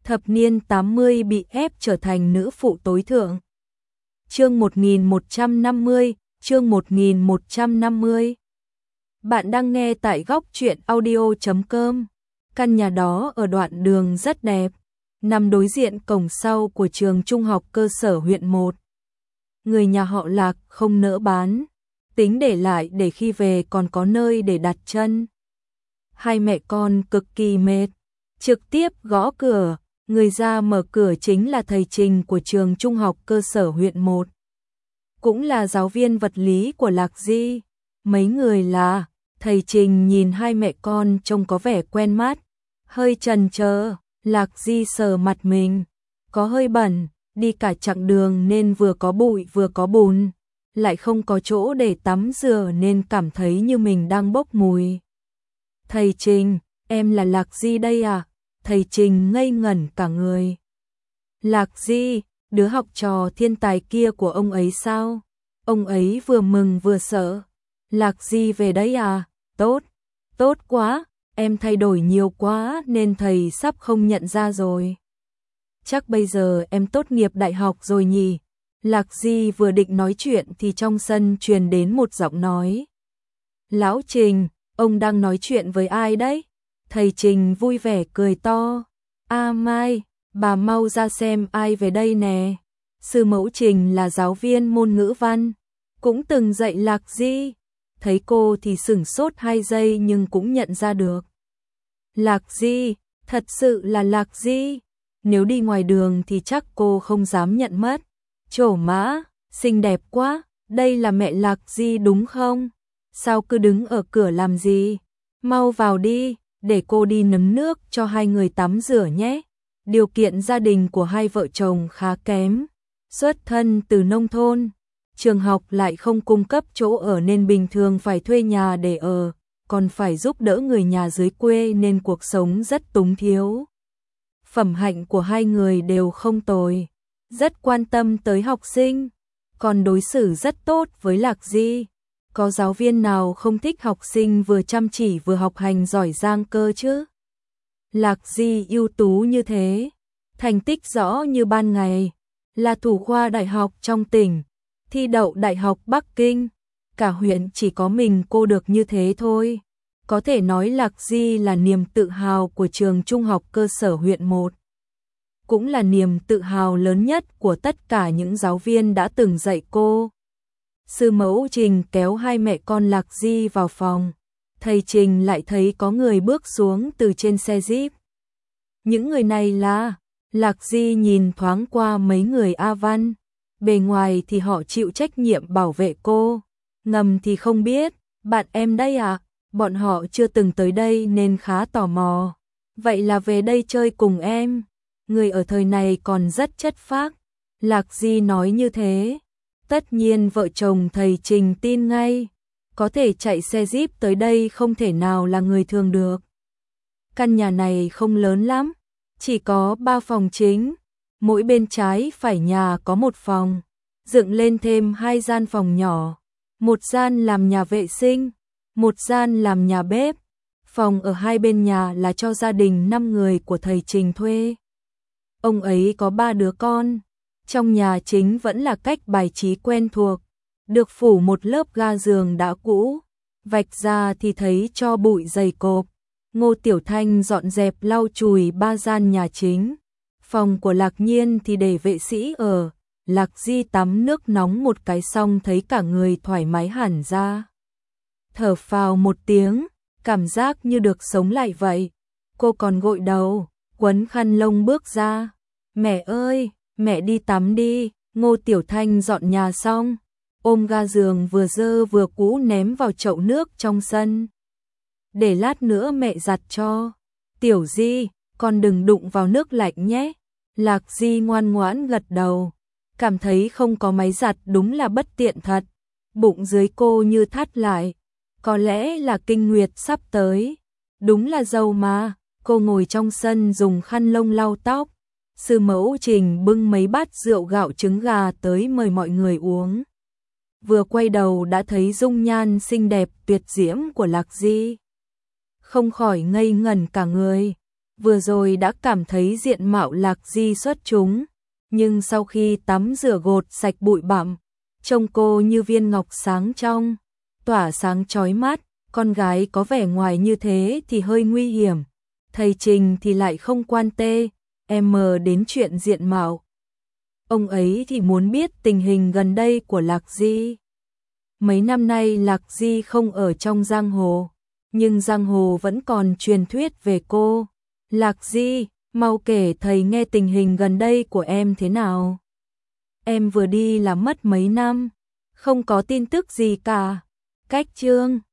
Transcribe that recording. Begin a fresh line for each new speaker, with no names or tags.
thập niên 80 bị ép trở thành nữ phụ tối thượng. Chương 1150, chương 1150. Bạn đang nghe tại góc truyện audio.com. Căn nhà đó ở đoạn đường rất đẹp, nằm đối diện cổng sau của trường trung học cơ sở huyện 1. Người nhà họ Lạc không nỡ bán, tính để lại để khi về còn có nơi để đặt chân. Hai mẹ con cực kỳ mệt, trực tiếp gõ cửa, người ra mở cửa chính là thầy Trình của trường trung học cơ sở huyện 1. Cũng là giáo viên vật lý của Lạc Di. Mấy người là, thầy Trình nhìn hai mẹ con trông có vẻ quen mắt, hơi chần chờ. Lạc Di sờ mặt mình, có hơi bẩn, đi cả chặng đường nên vừa có bụi vừa có bùn, lại không có chỗ để tắm rửa nên cảm thấy như mình đang bốc mùi. Thầy Trình, em là Lạc Di đây à? Thầy Trình ngây ngẩn cả người. Lạc Di, đứa học trò thiên tài kia của ông ấy sao? Ông ấy vừa mừng vừa sợ. Lạc Di về đấy à? Tốt, tốt quá, em thay đổi nhiều quá nên thầy sắp không nhận ra rồi. Chắc bây giờ em tốt nghiệp đại học rồi nhỉ? Lạc Di vừa định nói chuyện thì trong sân truyền đến một giọng nói. Lão Trình, ông đang nói chuyện với ai đấy? Thầy Trình vui vẻ cười to. Mai, bà mau ra xem ai về đây nè. Sư mẫu Trình là giáo viên môn ngữ văn, cũng từng dạy Lạc Di. Thấy cô thì sửng sốt 2 giây nhưng cũng nhận ra được. Lạc Di, thật sự là Lạc Di. Nếu đi ngoài đường thì chắc cô không dám nhận mất. Trổ mã, xinh đẹp quá, đây là mẹ Lạc Di đúng không? Sao cứ đứng ở cửa làm gì? Mau vào đi, để cô đi nấm nước cho hai người tắm rửa nhé. Điều kiện gia đình của hai vợ chồng khá kém, xuất thân từ nông thôn, trường học lại không cung cấp chỗ ở nên bình thường phải thuê nhà để ở, còn phải giúp đỡ người nhà dưới quê nên cuộc sống rất túng thiếu. Phẩm hạnh của hai người đều không tồi, rất quan tâm tới học sinh, còn đối xử rất tốt với Lạc Di. Có giáo viên nào không thích học sinh vừa chăm chỉ vừa học hành giỏi giang cơ chứ? Lạc Di ưu tú như thế, thành tích rõ như ban ngày, là thủ khoa đại học trong tỉnh, thi đậu Đại học Bắc Kinh, cả huyện chỉ có mình cô được như thế thôi. Có thể nói Lạc Di là niềm tự hào của trường trung học cơ sở huyện 1. Cũng là niềm tự hào lớn nhất của tất cả những giáo viên đã từng dạy cô. Sư mẫu Trình kéo hai mẹ con Lạc Di vào phòng. Thầy Trình lại thấy có người bước xuống từ trên xe Jeep. Những người này là... Lạc Di nhìn thoáng qua mấy người A Văn. Bề ngoài thì họ chịu trách nhiệm bảo vệ cô, ngầm thì không biết. Bạn em đây à? Bọn họ chưa từng tới đây nên khá tò mò. Vậy là về đây chơi cùng em. Người ở thời này còn rất chất phác. Lạc Di nói như thế. Tất nhiên vợ chồng thầy Trình tin ngay. Có thể chạy xe Jeep tới đây không thể nào là người thường được. Căn nhà này không lớn lắm, chỉ có 3 phòng chính. Mỗi bên trái phải nhà có 1 phòng, dựng lên thêm 2 gian phòng nhỏ. 1 gian làm nhà vệ sinh, 1 gian làm nhà bếp. Phòng ở hai bên nhà là cho gia đình 5 người của thầy Trình thuê. Ông ấy có 3 đứa con. Trong nhà chính vẫn là cách bài trí quen thuộc, được phủ một lớp ga giường đã cũ, vạch ra thì thấy tro bụi dày cộp. Ngô Tiểu Thanh dọn dẹp lau chùi 3 gian nhà chính. Phòng của Lạc Nhiên thì để vệ sĩ ở. Lạc Di tắm nước nóng một cái xong thấy cả người thoải mái hẳn ra. Thở phào một tiếng, cảm giác như được sống lại vậy. Cô còn gội đầu, quấn khăn lông bước ra. Mẹ ơi, mẹ đi tắm đi. Ngô Tiểu Thanh dọn nhà xong, ôm ga giường vừa dơ vừa cũ ném vào chậu nước trong sân. Để lát nữa mẹ giặt cho. Tiểu Di, con đừng đụng vào nước lạnh nhé. Lạc Di ngoan ngoãn gật đầu. Cảm thấy không có máy giặt đúng là bất tiện thật. Bụng dưới cô như thắt lại. Có lẽ là kinh nguyệt sắp tới. Đúng là giàu mà. Cô ngồi trong sân dùng khăn lông lau tóc. Sư mẫu Trình bưng mấy bát rượu gạo trứng gà tới mời mọi người uống. Vừa quay đầu đã thấy dung nhan xinh đẹp tuyệt diễm của Lạc Di. Không khỏi ngây ngẩn cả người. vừa rồi đã cảm thấy diện mạo Lạc Di xuất chúng, nhưng sau khi tắm rửa gột sạch bụi bặm, trông cô như viên ngọc sáng trong, tỏa sáng chói mắt, con gái có vẻ ngoài như thế thì hơi nguy hiểm. Thầy Trình thì lại không quan tê, đến chuyện diện mạo. Ông ấy thì muốn biết tình hình gần đây của Lạc Di. Mấy năm nay Lạc Di không ở trong giang hồ, nhưng giang hồ vẫn còn truyền thuyết về cô. Lạc Di, mau kể thầy nghe tình hình gần đây của em thế nào. Em vừa đi là mất mấy năm, không có tin tức gì cả. Cách chương